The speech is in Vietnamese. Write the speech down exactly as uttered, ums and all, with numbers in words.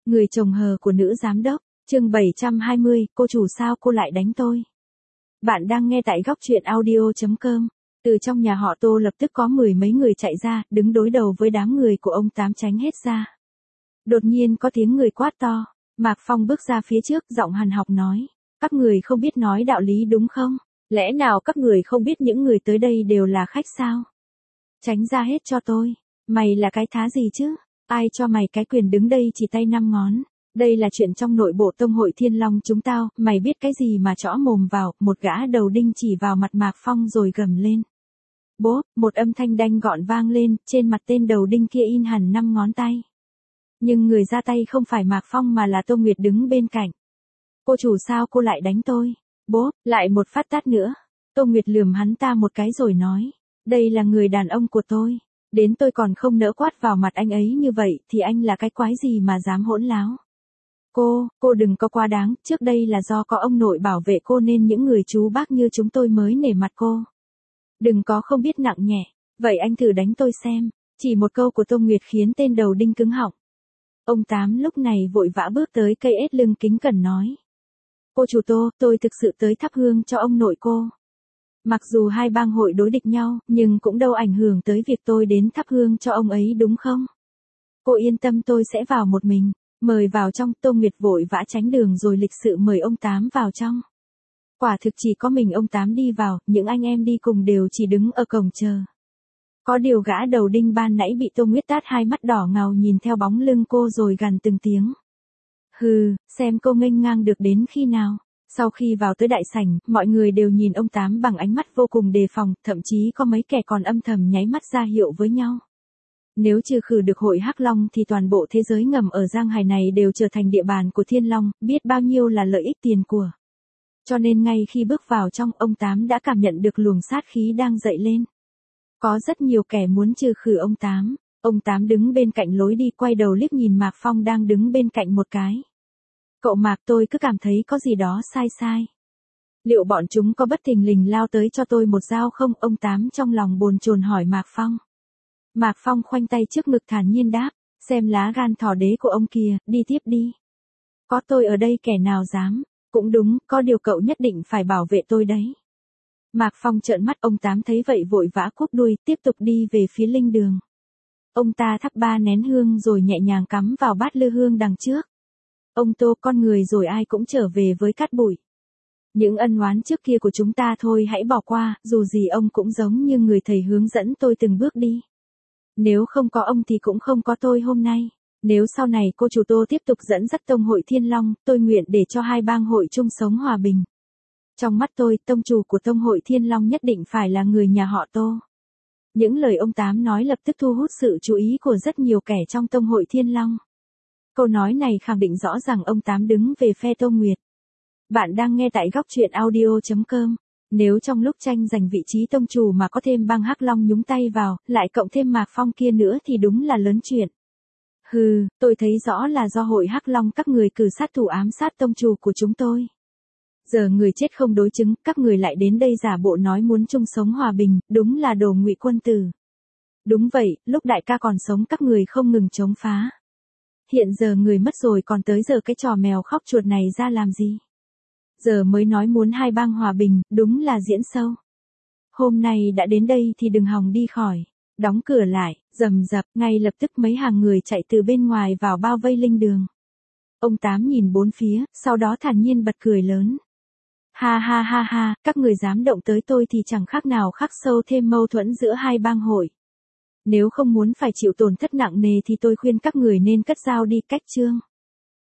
Người chồng hờ của nữ giám đốc, chương bảy trăm hai mươi, cô chủ sao cô lại đánh tôi? Bạn đang nghe tại góc truyện audio chấm com. Từ trong nhà họ Tô lập tức có mười mấy người chạy ra, đứng đối đầu với đám người của ông Tám tránh hết ra. Đột nhiên có tiếng người quát to, Mạc Phong bước ra phía trước, giọng hằn học nói, các người không biết nói đạo lý đúng không? Lẽ nào các người không biết những người tới đây đều là khách sao? Tránh ra hết cho tôi, mày là cái thá gì chứ? Ai cho mày cái quyền đứng đây chỉ tay năm ngón? Đây là chuyện trong nội bộ tông hội Thiên Long chúng tao, mày biết cái gì mà chõ mồm vào? Một gã đầu đinh chỉ vào mặt Mạc Phong rồi gầm lên. Bốp, một âm thanh đanh gọn vang lên, trên mặt tên đầu đinh kia in hẳn năm ngón tay. Nhưng người ra tay không phải Mạc Phong mà là Tô Nguyệt đứng bên cạnh. Cô chủ sao cô lại đánh tôi? Bốp, lại một phát tát nữa. Tô Nguyệt lườm hắn ta một cái rồi nói, đây là người đàn ông của tôi. Đến tôi còn không nỡ quát vào mặt anh ấy như vậy thì anh là cái quái gì mà dám hỗn láo. Cô, cô đừng có quá đáng, trước đây là do có ông nội bảo vệ cô nên những người chú bác như chúng tôi mới nể mặt cô. Đừng có không biết nặng nhẹ, vậy anh thử đánh tôi xem. Chỉ một câu của Tô Nguyệt khiến tên đầu đinh cứng họng. Ông Tám lúc này vội vã bước tới cây ét lưng kính cẩn nói. Cô chủ Tô, tôi thực sự tới thắp hương cho ông nội cô. Mặc dù hai bang hội đối địch nhau, nhưng cũng đâu ảnh hưởng tới việc tôi đến thắp hương cho ông ấy đúng không? Cô yên tâm tôi sẽ vào một mình, mời vào trong. Tô Nguyệt vội vã tránh đường rồi lịch sự mời ông Tám vào trong. Quả thực chỉ có mình ông Tám đi vào, những anh em đi cùng đều chỉ đứng ở cổng chờ. Có điều gã đầu đinh ban nãy bị Tô Nguyệt tát hai mắt đỏ ngầu nhìn theo bóng lưng cô rồi gằn từng tiếng. Hừ, xem cô nghênh ngang được đến khi nào. Sau khi vào tới đại sảnh, mọi người đều nhìn ông Tám bằng ánh mắt vô cùng đề phòng, thậm chí có mấy kẻ còn âm thầm nháy mắt ra hiệu với nhau. Nếu trừ khử được hội Hắc Long thì toàn bộ thế giới ngầm ở Giang Hải này đều trở thành địa bàn của Thiên Long, biết bao nhiêu là lợi ích tiền của. Cho nên ngay khi bước vào trong, ông Tám đã cảm nhận được luồng sát khí đang dậy lên. Có rất nhiều kẻ muốn trừ khử ông Tám. Ông Tám đứng bên cạnh lối đi quay đầu liếc nhìn Mạc Phong đang đứng bên cạnh một cái. Cậu Mạc, tôi cứ cảm thấy có gì đó sai sai. Liệu bọn chúng có bất thình lình lao tới cho tôi một dao không? Ông Tám trong lòng bồn chồn hỏi Mạc Phong. Mạc Phong khoanh tay trước ngực thản nhiên đáp, xem lá gan thỏ đế của ông kìa, đi tiếp đi. Có tôi ở đây kẻ nào dám, cũng đúng, có điều cậu nhất định phải bảo vệ tôi đấy. Mạc Phong trợn mắt, ông Tám thấy vậy vội vã cúp đuôi, tiếp tục đi về phía linh đường. Ông ta thắp ba nén hương rồi nhẹ nhàng cắm vào bát lư hương đằng trước. Ông Tô, con người rồi ai cũng trở về với cát bụi. Những ân oán trước kia của chúng ta thôi hãy bỏ qua, dù gì ông cũng giống như người thầy hướng dẫn tôi từng bước đi. Nếu không có ông thì cũng không có tôi hôm nay. Nếu sau này cô chủ Tô tiếp tục dẫn dắt tông hội Thiên Long, tôi nguyện để cho hai bang hội chung sống hòa bình. Trong mắt tôi, tông chủ của tông hội Thiên Long nhất định phải là người nhà họ Tô. Những lời ông Tám nói lập tức thu hút sự chú ý của rất nhiều kẻ trong tông hội Thiên Long. Câu nói này khẳng định rõ rằng ông Tám đứng về phe Tô Nguyệt. Bạn đang nghe tại góc truyện audio chấm com. Nếu trong lúc tranh giành vị trí tông chủ mà có thêm bang Hắc Long nhúng tay vào, lại cộng thêm Mạc Phong kia nữa thì đúng là lớn chuyện. Hừ, tôi thấy rõ là do hội Hắc Long các người cử sát thủ ám sát tông chủ của chúng tôi. Giờ người chết không đối chứng, các người lại đến đây giả bộ nói muốn chung sống hòa bình, đúng là đồ ngụy quân tử. Đúng vậy, lúc đại ca còn sống các người không ngừng chống phá. Hiện giờ người mất rồi còn tới giờ cái trò mèo khóc chuột này ra làm gì? Giờ mới nói muốn hai bang hòa bình, đúng là diễn sâu. Hôm nay đã đến đây thì đừng hòng đi khỏi. Đóng cửa lại, rầm rập, ngay lập tức mấy hàng người chạy từ bên ngoài vào bao vây linh đường. Ông Tám nhìn bốn phía, sau đó thản nhiên bật cười lớn. Ha ha ha ha, các người dám động tới tôi thì chẳng khác nào khắc sâu thêm mâu thuẫn giữa hai bang hội. Nếu không muốn phải chịu tổn thất nặng nề thì tôi khuyên các người nên cất dao đi, cách chương.